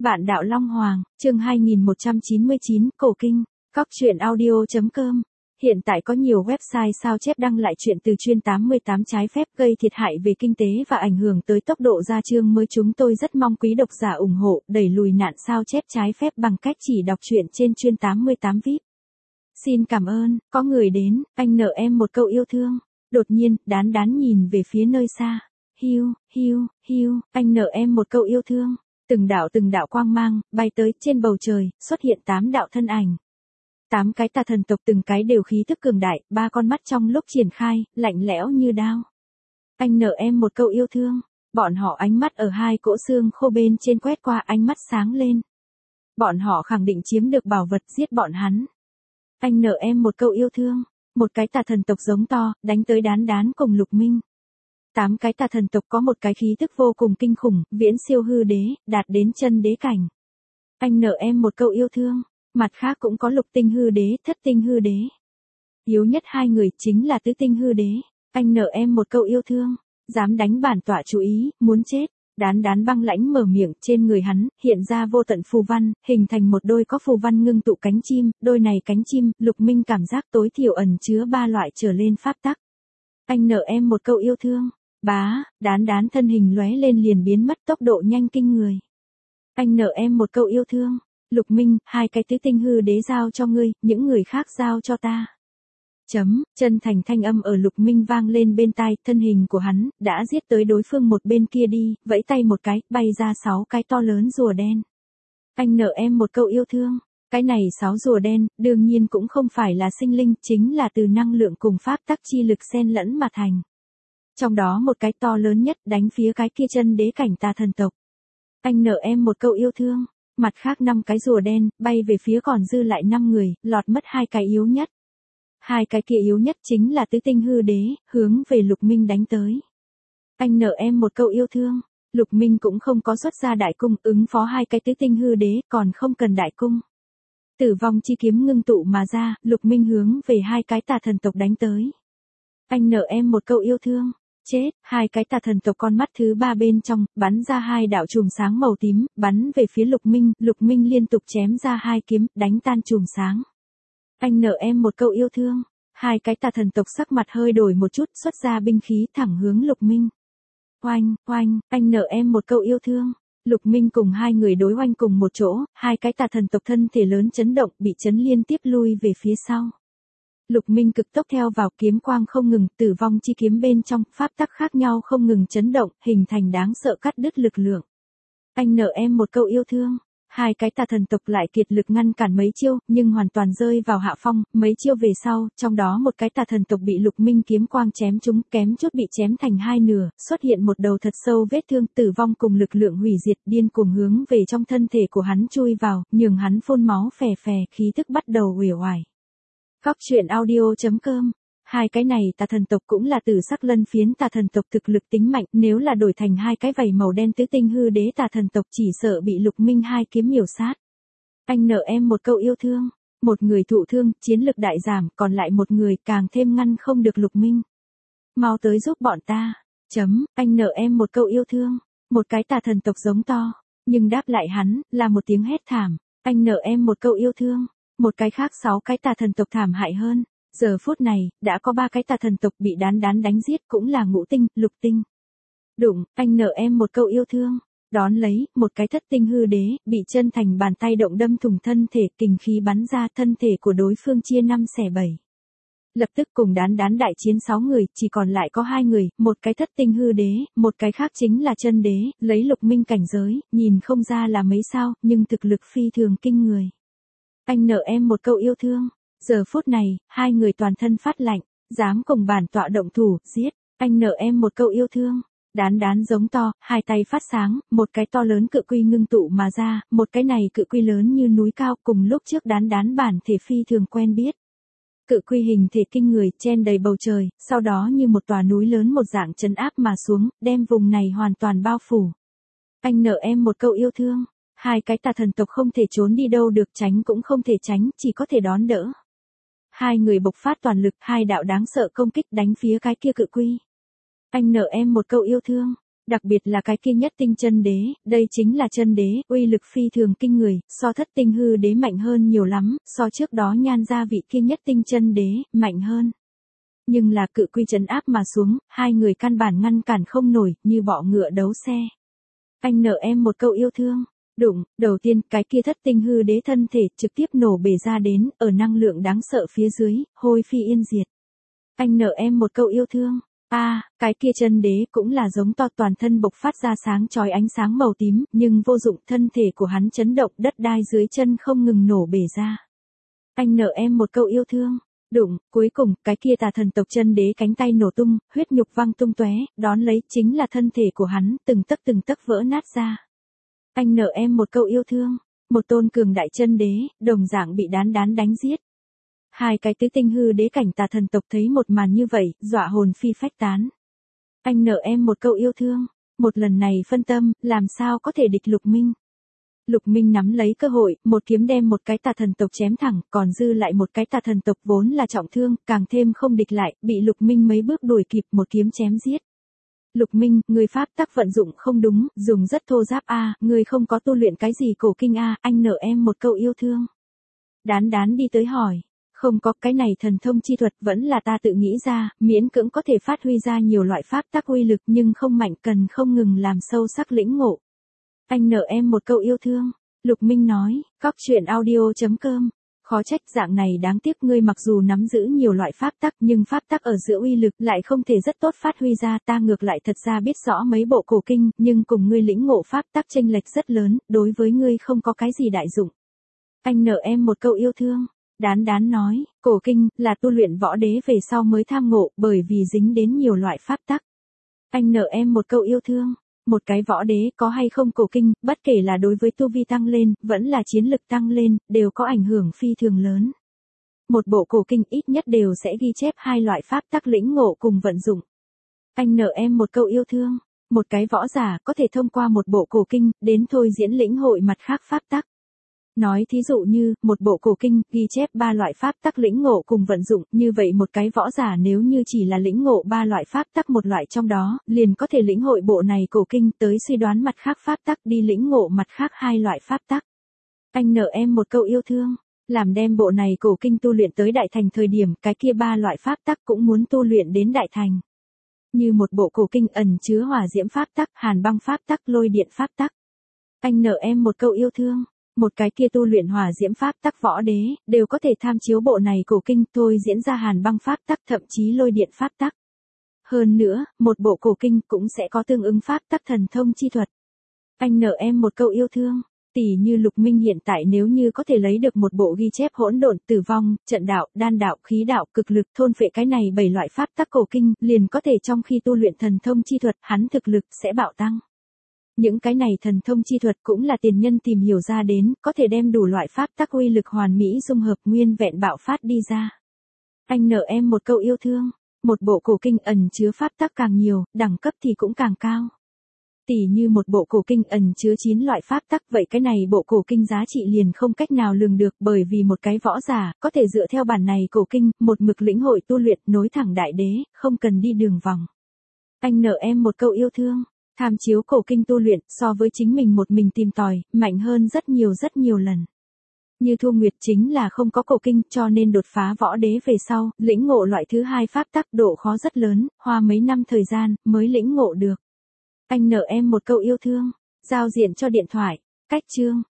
Vạn Đạo Long Hoàng, chương 2199, Cổ Kinh, Cóc truyện audio.com. Hiện tại có nhiều website sao chép đăng lại chuyện từ chuyên 88 trái phép gây thiệt hại về kinh tế và ảnh hưởng tới tốc độ ra chương mới. Chúng tôi rất mong quý độc giả ủng hộ, đẩy lùi nạn sao chép trái phép bằng cách chỉ đọc truyện trên chuyên 88 VIP. Xin cảm ơn, có người đến, anh nợ em một câu yêu thương. Đột nhiên, Đán Đán nhìn về phía nơi xa. Hiu, hiu, hiu, anh nợ em một câu yêu thương. Từng đạo quang mang, bay tới, trên bầu trời, xuất hiện 8 đạo thân ảnh. 8 cái tà thần tộc từng cái đều khí thức cường đại, 3 con mắt trong lúc triển khai, lạnh lẽo như đao. Anh nợ em một câu yêu thương. Bọn họ ánh mắt ở 2 cỗ xương khô bên trên quét qua, ánh mắt sáng lên. Bọn họ khẳng định chiếm được bảo vật, giết bọn hắn. Anh nợ em một câu yêu thương. Một cái tà thần tộc giống to, đánh tới Đán Đán cùng Lục Minh. 8 cái tà thần tộc có một cái khí thức vô cùng kinh khủng, viễn siêu hư đế, đạt đến chân đế cảnh. Anh nợ em một câu yêu thương. Mặt khác cũng có lục tinh hư đế, thất tinh hư đế. Yếu nhất 2 người chính là tứ tinh hư đế. Anh nợ em một câu yêu thương. Dám đánh bản tọa chú ý, muốn chết. Đán Đán băng lãnh mở miệng, trên người hắn hiện ra vô tận phù văn, hình thành một đôi có phù văn ngưng tụ cánh chim. Đôi này cánh chim, Lục Minh cảm giác tối thiểu ẩn chứa 3 loại trở lên pháp tắc. Anh nợ em một câu yêu thương. Bá, Đán Đán thân hình lóe lên liền biến mất, tốc độ nhanh kinh người. Anh nợ em một câu yêu thương. Lục Minh, 2 cái tứ tinh hư đế giao cho ngươi, những người khác giao cho ta. Chân thành thanh âm ở Lục Minh vang lên bên tai, thân hình của hắn đã giết tới đối phương một bên kia đi, vẫy tay một cái, bay ra 6 cái to lớn rùa đen. Anh nợ em một câu yêu thương. Cái này 6 rùa đen, đương nhiên cũng không phải là sinh linh, chính là từ năng lượng cùng pháp tắc chi lực xen lẫn mà thành. Trong đó một cái to lớn nhất đánh phía cái kia chân đế cảnh tà thần tộc. Anh nợ em một câu yêu thương. Mặt khác 5 cái rùa đen, bay về phía còn dư lại 5 người, lọt mất 2 cái yếu nhất. 2 cái kia yếu nhất chính là tứ tinh hư đế, hướng về Lục Minh đánh tới. Anh nợ em một câu yêu thương. Lục Minh cũng không có xuất ra đại cung, ứng phó 2 cái tứ tinh hư đế, còn không cần đại cung. Tử vong chi kiếm ngưng tụ mà ra, Lục Minh hướng về 2 cái tà thần tộc đánh tới. Anh nợ em một câu yêu thương. Chết, 2 cái tà thần tộc con mắt thứ 3 bên trong, bắn ra 2 đạo chùm sáng màu tím, bắn về phía Lục Minh liên tục chém ra 2 kiếm, đánh tan chùm sáng. Anh nợ em một câu yêu thương. 2 cái tà thần tộc sắc mặt hơi đổi một chút, xuất ra binh khí thẳng hướng Lục Minh. Oanh, oanh, anh nợ em một câu yêu thương. Lục Minh cùng 2 người đối oanh cùng một chỗ, 2 cái tà thần tộc thân thể lớn chấn động, bị chấn liên tiếp lui về phía sau. Lục Minh cực tốc theo vào, kiếm quang không ngừng, tử vong chi kiếm bên trong, pháp tắc khác nhau không ngừng chấn động, hình thành đáng sợ cắt đứt lực lượng. Anh nợ em một câu yêu thương. 2 cái tà thần tộc lại kiệt lực ngăn cản mấy chiêu, nhưng hoàn toàn rơi vào hạ phong, mấy chiêu về sau, trong đó một cái tà thần tộc bị Lục Minh kiếm quang chém trúng, kém chút bị chém thành 2 nửa, xuất hiện một đầu thật sâu vết thương, tử vong cùng lực lượng hủy diệt điên cuồng hướng về trong thân thể của hắn chui vào, nhường hắn phun máu phè phè, khí tức bắt đầu uể oải. Cóc truyện audio.com. 2 cái này tà thần tộc cũng là tử sắc lân phiến tà thần tộc thực lực tính mạnh, nếu là đổi thành 2 cái vảy màu đen tứ tinh hư đế tà thần tộc chỉ sợ bị Lục Minh 2 kiếm miểu sát. Anh nợ em một câu yêu thương. Một người thụ thương, chiến lực đại giảm, còn lại một người càng thêm ngăn không được Lục Minh. Mau tới giúp bọn ta. Anh nợ em một câu yêu thương. Một cái tà thần tộc giống to, nhưng đáp lại hắn là một tiếng hét thảm. Anh nợ em một câu yêu thương. Một cái khác 6 cái tà thần tộc thảm hại hơn. Giờ phút này, đã có 3 cái tà thần tộc bị Đán Đán đánh giết, cũng là ngũ tinh, lục tinh. Đụng, anh nợ em một câu yêu thương. Đón lấy, một cái thất tinh hư đế, bị chân thành bàn tay động đâm thủng thân thể, kình khí bắn ra, thân thể của đối phương chia 5 xẻ 7. Lập tức cùng Đán Đán đại chiến 6 người, chỉ còn lại có 2 người, một cái thất tinh hư đế, một cái khác chính là chân đế, lấy Lục Minh cảnh giới, nhìn không ra là mấy sao, nhưng thực lực phi thường kinh người. Anh nợ em một câu yêu thương. Giờ phút này, 2 người toàn thân phát lạnh, dám cùng bản tọa động thủ, giết. Anh nợ em một câu yêu thương. Đán Đán giống to, 2 tay phát sáng, một cái to lớn cự quy ngưng tụ mà ra, một cái này cự quy lớn như núi cao, cùng lúc trước Đán Đán bản thể phi thường quen biết. Cự quy hình thể kinh người, chen đầy bầu trời, sau đó như một tòa núi lớn một dạng trấn áp mà xuống, đem vùng này hoàn toàn bao phủ. Anh nợ em một câu yêu thương. 2 cái tà thần tộc không thể trốn đi đâu được, tránh cũng không thể tránh, chỉ có thể đón đỡ. 2 người bộc phát toàn lực, 2 đạo đáng sợ công kích đánh phía cái kia cự quy. Anh nợ em một câu yêu thương. Đặc biệt là cái kia nhất tinh chân đế, đây chính là chân đế, uy lực phi thường kinh người, so thất tinh hư đế mạnh hơn nhiều lắm, so trước đó nhan ra vị kia nhất tinh chân đế, mạnh hơn. Nhưng là cự quy trấn áp mà xuống, hai người căn bản ngăn cản không nổi, như bọ ngựa đấu xe. Anh nợ em một câu yêu thương. Đụng, đầu tiên cái kia thất tinh hư đế thân thể trực tiếp nổ bể ra đến, ở năng lượng đáng sợ phía dưới, hôi phi yên diệt. Anh nợ em một câu yêu thương. Cái kia chân đế cũng là giống to, toàn thân bộc phát ra sáng chói ánh sáng màu tím, nhưng vô dụng, thân thể của hắn chấn động, đất đai dưới chân không ngừng nổ bể ra. Anh nợ em một câu yêu thương. Đụng, cuối cùng, cái kia tà thần tộc chân đế cánh tay nổ tung, huyết nhục văng tung tóe, đón lấy chính là thân thể của hắn, từng tấc vỡ nát ra. Anh nợ em một câu yêu thương. Một tôn cường đại chân đế, đồng dạng bị đán đánh giết. Hai cái tứ tinh hư đế cảnh tà thần tộc thấy một màn như vậy, dọa hồn phi phách tán. Anh nợ em một câu yêu thương. Một lần này phân tâm, làm sao có thể địch Lục Minh. Lục Minh nắm lấy cơ hội, một kiếm đem một cái tà thần tộc chém thẳng, còn dư lại một cái tà thần tộc vốn là trọng thương, càng thêm không địch lại, bị Lục Minh mấy bước đuổi kịp, một kiếm chém giết. Lục Minh, người pháp tắc vận dụng không đúng, dùng rất thô giáp người không có tu luyện cái gì cổ kinh anh nợ em một câu yêu thương. Đán đi tới hỏi. Không có, cái này thần thông chi thuật vẫn là ta tự nghĩ ra, miễn cưỡng có thể phát huy ra nhiều loại pháp tắc uy lực nhưng không mạnh, cần không ngừng làm sâu sắc lĩnh ngộ. Anh nợ em một câu yêu thương. Lục Minh nói, cóc truyện audio.com. Khó trách dạng này đáng tiếc ngươi mặc dù nắm giữ nhiều loại pháp tắc nhưng pháp tắc ở giữa uy lực lại không thể rất tốt phát huy ra, ta ngược lại thật ra biết rõ mấy bộ cổ kinh, nhưng cùng ngươi lĩnh ngộ pháp tắc chênh lệch rất lớn, đối với ngươi không có cái gì đại dụng. Anh nợ em một câu yêu thương. Đán nói, cổ kinh là tu luyện võ đế về sau mới tham ngộ, bởi vì dính đến nhiều loại pháp tắc. Anh nợ em một câu yêu thương. Một cái võ đế có hay không cổ kinh, bất kể là đối với tu vi tăng lên, vẫn là chiến lực tăng lên, đều có ảnh hưởng phi thường lớn. Một bộ cổ kinh ít nhất đều sẽ ghi chép hai loại pháp tắc lĩnh ngộ cùng vận dụng. Anh nợ em một câu yêu thương. Một cái võ giả có thể thông qua một bộ cổ kinh, đến thôi diễn lĩnh hội mặt khác pháp tắc. Nói thí dụ như, một bộ cổ kinh, ghi chép 3 loại pháp tắc lĩnh ngộ cùng vận dụng, như vậy một cái võ giả nếu như chỉ là lĩnh ngộ 3 loại pháp tắc một loại trong đó, liền có thể lĩnh hội bộ này cổ kinh tới suy đoán mặt khác pháp tắc đi lĩnh ngộ mặt khác 2 loại pháp tắc. Anh nợ em một câu yêu thương, làm đem bộ này cổ kinh tu luyện tới đại thành thời điểm, cái kia 3 loại pháp tắc cũng muốn tu luyện đến đại thành. Như một bộ cổ kinh ẩn chứa hỏa diễm pháp tắc, hàn băng pháp tắc, lôi điện pháp tắc. Anh nợ em một câu yêu thương. Một cái kia tu luyện hỏa diễm pháp tắc võ đế, đều có thể tham chiếu bộ này cổ kinh thôi diễn ra hàn băng pháp tắc thậm chí lôi điện pháp tắc. Hơn nữa, một bộ cổ kinh cũng sẽ có tương ứng pháp tắc thần thông chi thuật. Anh nợ em một câu yêu thương. Tỷ như Lục Minh hiện tại nếu như có thể lấy được một bộ ghi chép hỗn độn, tử vong, trận đạo, đan đạo, khí đạo, cực lực, thôn phệ cái này 7 loại pháp tắc cổ kinh, liền có thể trong khi tu luyện thần thông chi thuật, hắn thực lực sẽ bạo tăng. Những cái này thần thông chi thuật cũng là tiền nhân tìm hiểu ra đến, có thể đem đủ loại pháp tắc uy lực hoàn mỹ dung hợp nguyên vẹn bạo phát đi ra. Anh nợ em một câu yêu thương. Một bộ cổ kinh ẩn chứa pháp tắc càng nhiều, đẳng cấp thì cũng càng cao. Tỷ như một bộ cổ kinh ẩn chứa 9 loại pháp tắc, vậy cái này bộ cổ kinh giá trị liền không cách nào lường được, bởi vì một cái võ giả có thể dựa theo bản này cổ kinh, một mực lĩnh hội tu luyện nối thẳng đại đế, không cần đi đường vòng. Anh nợ em một câu yêu thương. Tham chiếu cổ kinh tu luyện so với chính mình một mình tìm tòi, mạnh hơn rất nhiều lần. Như Thu Nguyệt chính là không có cổ kinh cho nên đột phá võ đế về sau, lĩnh ngộ loại thứ 2 pháp tắc độ khó rất lớn, hoa mấy năm thời gian mới lĩnh ngộ được. Anh nợ em một câu yêu thương. Giao diện cho điện thoại. Cách chương.